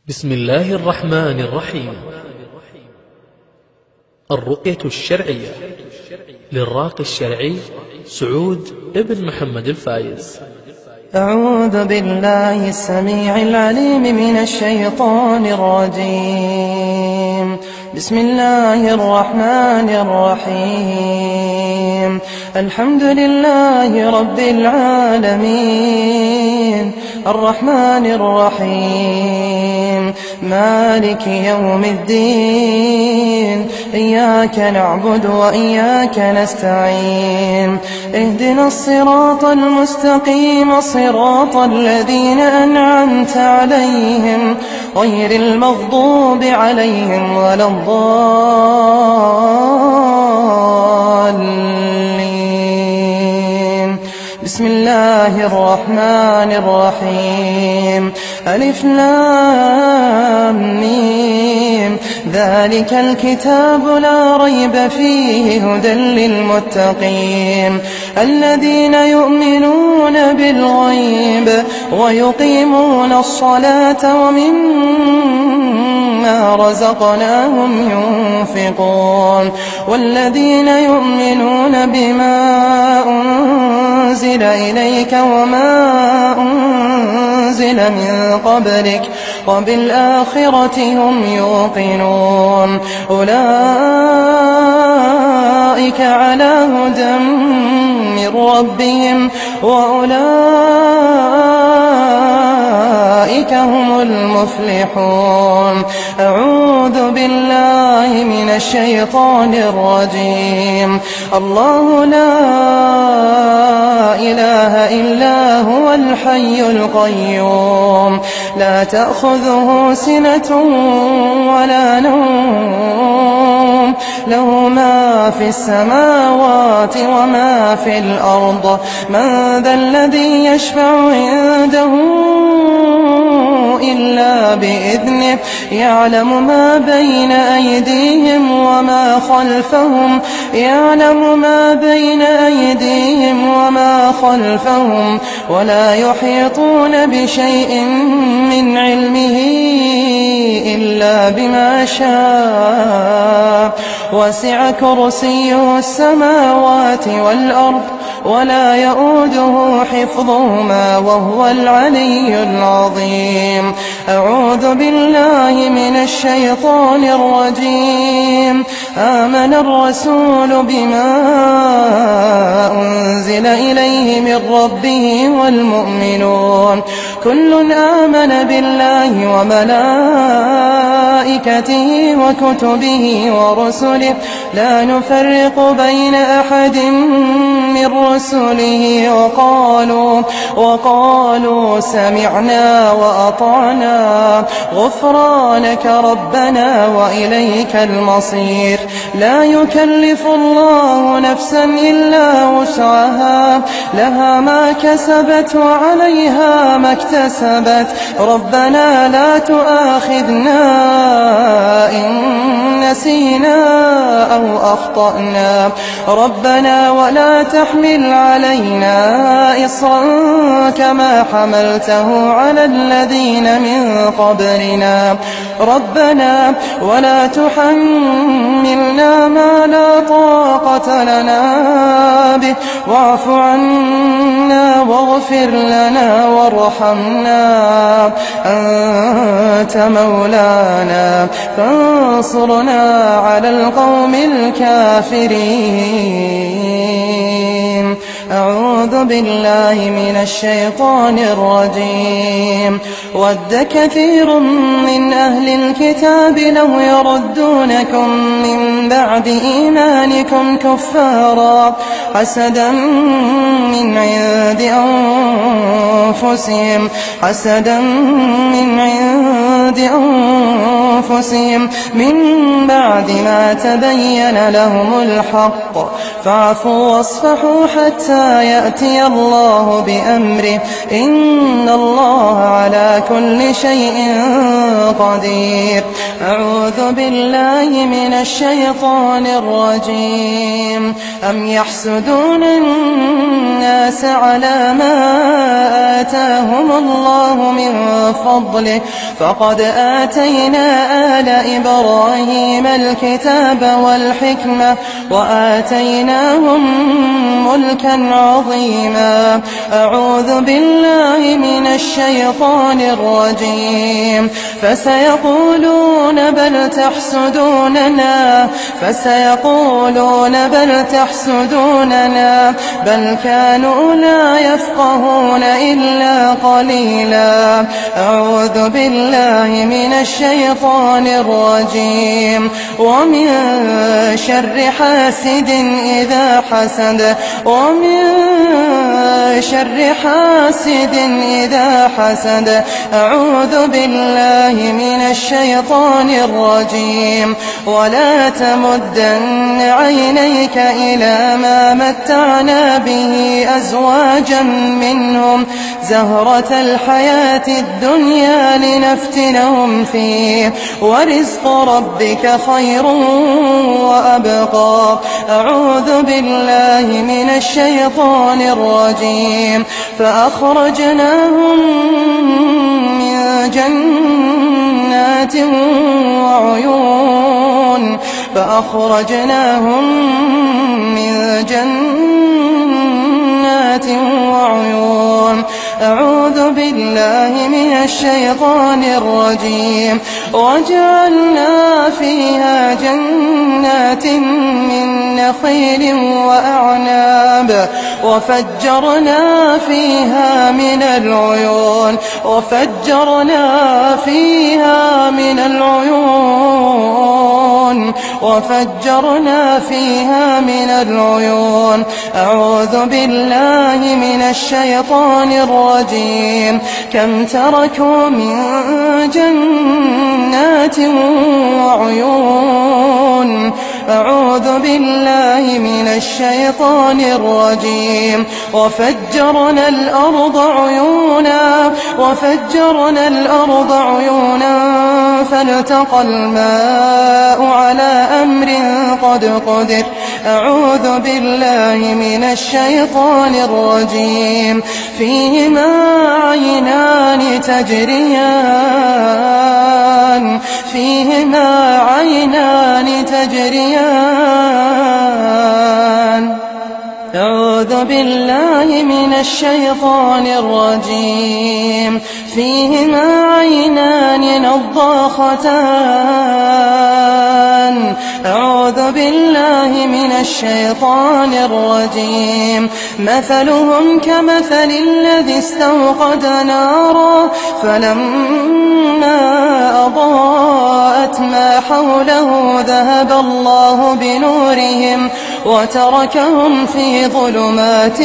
بسم الله الرحمن الرحيم. الرقية الشرعية للراقي الشرعي سعود ابن محمد الفايز. أعوذ بالله السميع العليم من الشيطان الرجيم. بسم الله الرحمن الرحيم. الحمد لله رب العالمين الرحمن الرحيم مالك يوم الدين. إياك نعبد وإياك نستعين. اهدنا الصراط المستقيم صراط الذين أنعمت عليهم غير المغضوب عليهم ولا الضالين. بسم الله الرحمن الرحيم. ألف لام ميم. ذلك الكتاب لا ريب فيه هدى للمتقين الذين يؤمنون بالغيب ويقيمون الصلاة ومما رزقناهم ينفقون والذين يؤمنون بما أنزل إليك وما أنزل من قبلك وبالآخرة هم يوقنون. أولئك على هدى من ربهم وأولئك هم المفلحون. أعوذ بالله من الشيطان الرجيم. الله لا إله إلا هو الحي القيوم لا تأخذه سنة ولا نوم له ما في السماوات وما في الأرض. من ذا الذي يشفع عنده إلا بإذنه يعلم ما بين أيديهم وما خلفهم ولا يحيطون بشيء من علمه إلا بما شاء. وسع كرسيه السماوات والأرض ولا يؤوده حفظهما وهو العلي العظيم. أعوذ بالله من الشيطان الرجيم. آمن الرسول بما أنزل إليه من ربه والمؤمنون كل آمن بالله وملائكته وكتبه ورسله لا نفرق بين أحد من رسله وقالوا سمعنا وأطعنا غفرانك ربنا وإليك المصير. لا يكلف الله نفسا إلا وسعها لها ما كسبت وعليها ما اكتسبت. ربنا لا تؤاخذنا إن نسينا أو أخطأنا. ربنا ولا تحمل علينا إصرا كما حملته على الذين من قبلنا. ربنا ولا تحملنا ما لا طاقة لنا به واعف عنا واغفر لنا وارحمنا أنت مولانا فانصرنا على القوم الكافرين. أعوذ بالله من الشيطان الرجيم. ود كثير من أهل الكتاب لو يردونكم من بعد إيمانكم كفارا حسدا من عند أنفسهم من بعد ما تبين لهم الحق فاعفوا واصفحوا حتى يأتي الله بأمره إن الله على كل شيء قدير. أعوذ بالله من الشيطان الرجيم. أم يحسدون الناس على ما آتاهم الله من فضله فقد آتينا آل إبراهيم الكتاب والحكمة وآتيناهم ملكا عظيما. أعوذ بالله من الشيطان الرجيم. فسيقولون بل تحسدوننا بل كانوا لا يفقهون إلا قليلا. أعوذ بالله من الشيطان الرجيم. ومن شر حاسد إذا حسد أعوذ بالله من الشيطان الرجيم. ولا تمدن عينيك إلى ما متعنا به أزواجا منهم زهرة الحياة الدنيا لنفتنهم فيه ورزق ربك خير وأبقى. أعوذ بالله من الشيطان الرجيم. فأخرجناهم من جنات وعيون. أعوذ بالله من الشيطان الرجيم. وجعلنا فيها جنات من نخيل وأعناب وفجرنا فيها من العيون. أعوذ بالله من الشيطان الرجيم. كم تركوا من جنات وعيون. أعوذ بالله من الشيطان الرجيم. وفجرنا الأرض عيونا فالتقى الماء على أمر قد قدر. أعوذ بالله من الشيطان الرجيم. فيهما عينان تجريان. أعوذ بالله من الشيطان الرجيم. فيهما عينان نضاختان. أعوذ بالله من الشيطان الرجيم. مثلهم كمثل الذي استوقد نارا فلما أضاءت ما حوله ذهب الله بنورهم وتركهم في ظلمات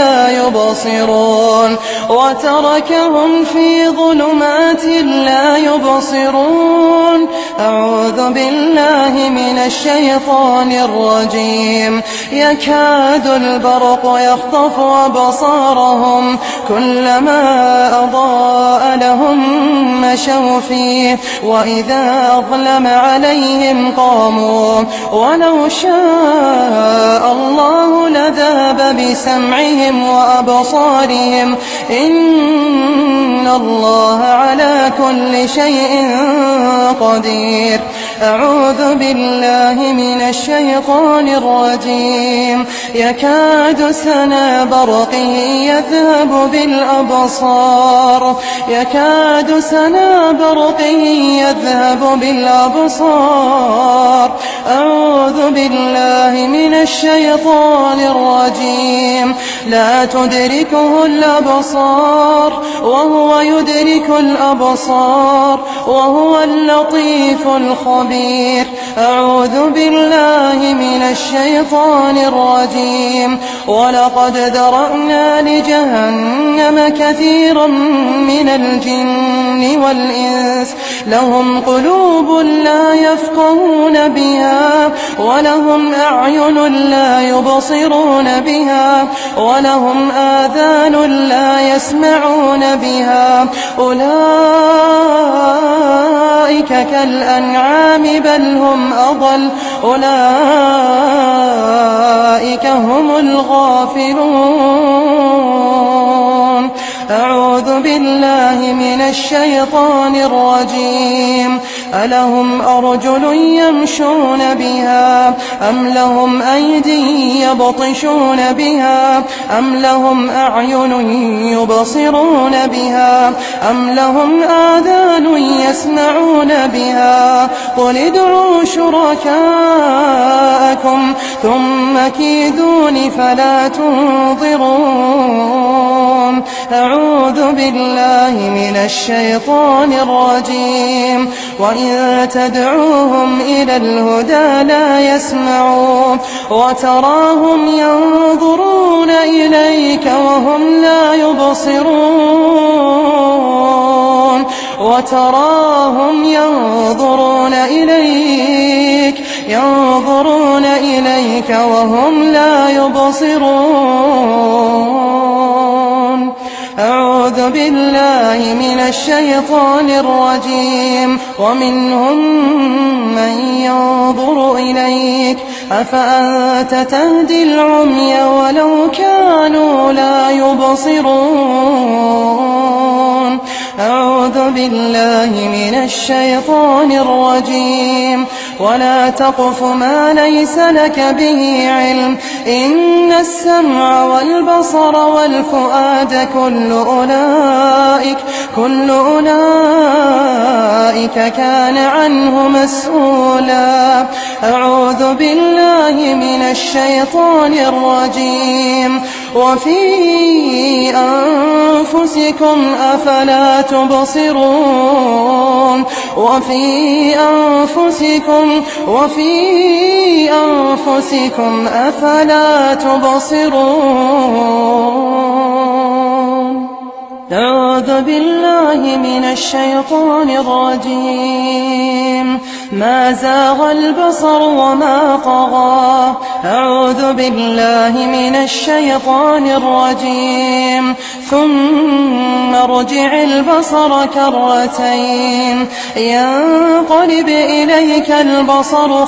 لا يبصرون. أعوذ بالله من الشيطان الرجيم. يكاد البرق يخطف أبصارهم كلما أضاء لهم مشوا فيه وإذا أظلم عليهم قاموا ولو شاء الله لذهب بسمعهم وأبصارهم إن الله على كل شيء قدير. أعوذ بالله من الشيطان الرجيم. يكاد سنا برقه يذهب بالأبصار. أعوذ بالله من الشيطان الرجيم. لا تدركه الأبصار وهو يدرك الأبصار وهو اللطيف الخبير. أعوذ بالله من الشيطان الرجيم. ولقد ذرأنا لجهنم كثيرا من الجن والإنس لهم قلوب لا يفقهون بها ولهم أعين لا يبصرون بها ولهم آذان لا يسمعون بها أولئك كالأنعام بل هم أضل أولئك هم الغافلون. أعوذ بالله من الشيطان الرجيم. ألهم أرجل يمشون بها أم لهم أيدي يبطشون بها أم لهم أعين يبصرون بها أم لهم آذان يسمعون بها قل ادعوا شركاءكم ثم كيدون فلا تنظرون. أعوذ بالله من الشيطان الرجيم. وإن تدعوهم إلى الهدى لا يسمعون وتراهم ينظرون إليك وهم لا يبصرون وتراهم ينظرون إليك وهم لا يبصرون. أعوذ بالله من الشيطان الرجيم. ومنهم من ينظر إليك أفأنت تهدي العمي ولو كانوا لا يبصرون. أعوذ بالله من الشيطان الرجيم. ولا تقف ما ليس لك به علم إن السمع والبصر والفؤاد كل أولئك كان عنه مسؤولا. أعوذ بالله من الشيطان الرجيم. وفي أنفسكم أفلا تبصرون. وفي أنفسكم أفلا تبصرون. أعوذ بالله من الشيطان الرجيم. ما زاغ البصر وما طغى. أعوذ بالله من الشيطان الرجيم. ثم ارجع البصر كرتين ينقلب إليك البصر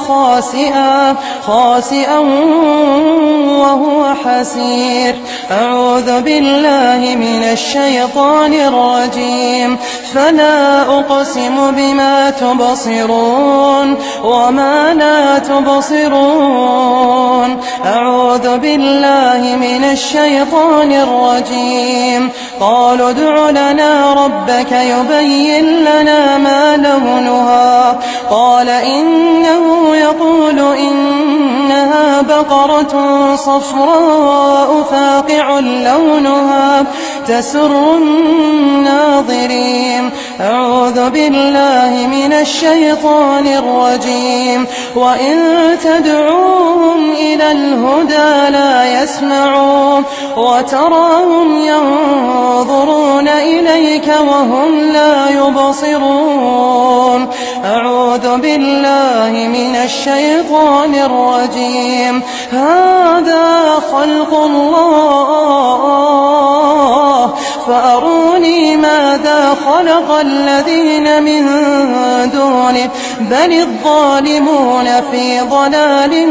خاسئا وهو حسير. أعوذ بالله من الشيطان الرجيم. فلا أقسم بما تبصرون وما لا تبصرون. أعوذ بالله من الشيطان الرجيم. قالوا ادع لنا ربك يبين لنا ما لونها. قال إنه يقول إنها بقرة صفراء فاقع لونها تسر الناظرين. أعوذ بالله من الشيطان الرجيم. وإن تدعوهم إلى الهدى لا يسمعون وتراهم ينظرون إليك وهم لا يبصرون. أعوذ بالله من الشيطان الرجيم. هذا خلق الله فأروني ماذا خلق الذين من دونه بل الظالمون في ضلال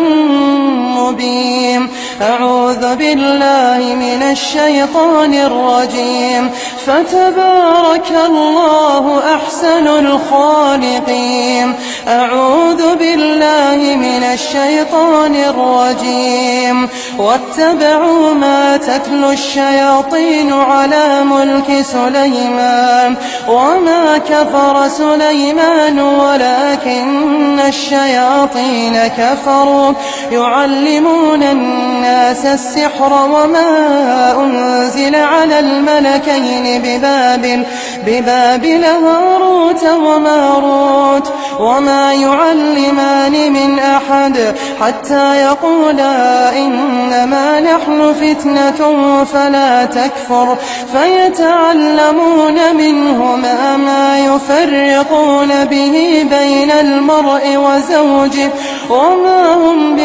مبين. أعوذ بالله من الشيطان الرجيم. فتبارك الله أحسن الخالقين. أعوذ بالله من الشيطان الرجيم. واتبعوا ما تتلو الشياطين على ملك سليمان وما كفر سليمان ولكن الشياطين كفروا يعلمون الناس السحر وما أنزل على الملكين ببابل هاروت وماروت وما يعلمان من أحد حتى يقولا إنما نحن فتنة فلا تكفر فيتعلمون منهما ما يفرقون به بين المرء وزوجه وما هم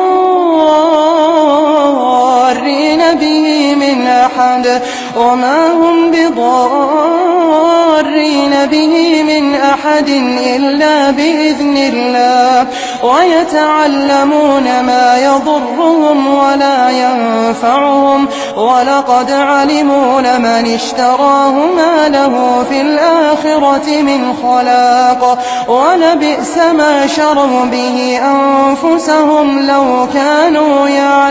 بضارين به من أحد إلا بإذن الله ويتعلمون ما يضرهم ولا ينفعهم ولقد علموا لمن اشتراه ما له في الآخرة من خلاق ولبئس ما شروا به أنفسهم لو كانوا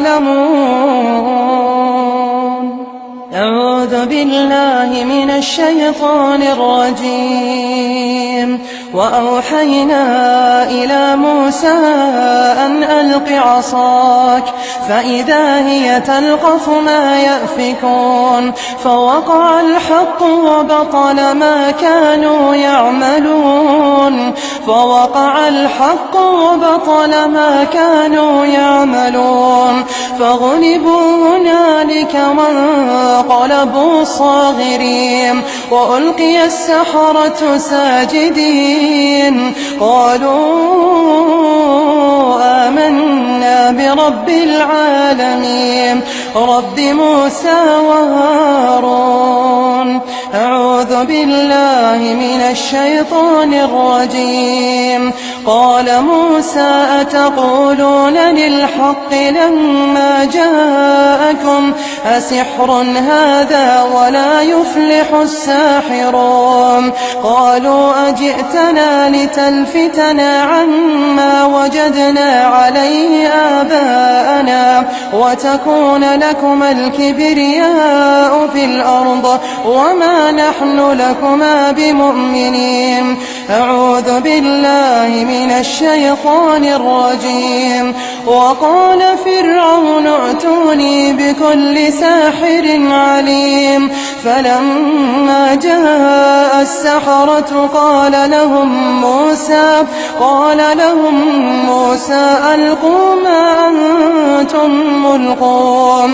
يعلمون. أعوذ بالله من الشيطان الرجيم. وأوحينا إلى موسى أن ألق عصاك فإذا هي تلقف ما يأفكون فوقع الحق وبطل ما كانوا يعملون فغلبوا هنالك وانقلبوا صاغرين وألقي السحرة ساجدين قالوا آمنا برب العالمين رب موسى وهارون. أعوذ بالله من الشيطان الرجيم. قال موسى أتقولون للحق لما جاءكم أسحر هذا ولا يفلح الساحرون قالوا أجئتنا لتلفتنا عما وجدنا عليه آباءنا وتكون لكما الكبرياء في الأرض وما نحن لكما بمؤمنين. أعوذ بالله من الشيطان الرجيم. وقال فرعون ائتوني بكل ساحر عليم فلما جاء السحرة قال لهم موسى ألقوا ما أنتم ملقون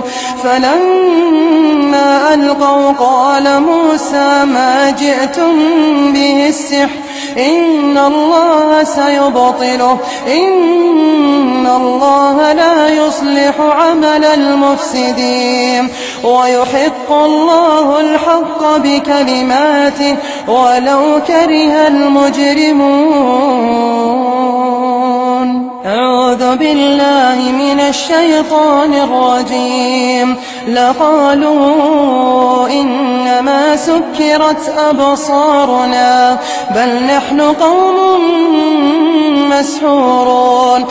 فلما ألقوا قال موسى ما جئتم به السحر إن الله سيبطله إن الله لا يصلح عمل المفسدين ويحق الله الحق بكلماته ولو كره المجرمون. أعوذ بالله من الشيطان الرجيم. لقالوا إنما سكرت أبصارنا بل نحن قوم مسحورون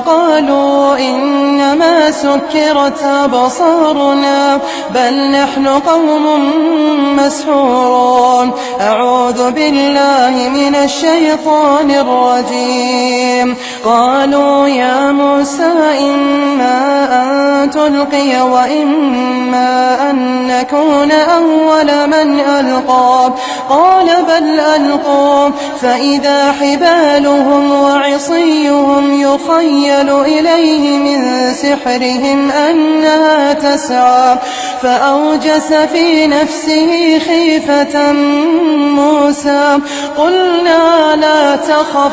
بل نحن قوم مسحورون. أعوذ بالله من الشيطان الرجيم. قالوا يا موسى إما أن تلقي وإما أن نكون أول من ألقى قال بل ألقوا فإذا حبالهم وعصيهم يخيل إليه من سحرهم أنها تسعى فأوجس في نفسه خيفة موسى قلنا لا تخف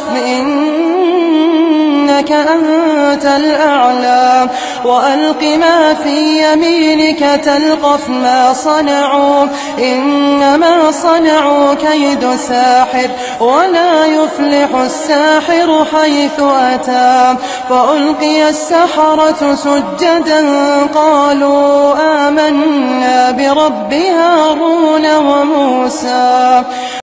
إنك أنت الأعلى وألق ما في يمينك تلقف ما صنعوا إنما صنعوا كيد ساحر ولا يفلح الساحر حيث أتى. فألقي السحرة سجدا قالوا آمنا برب هارون وموسى.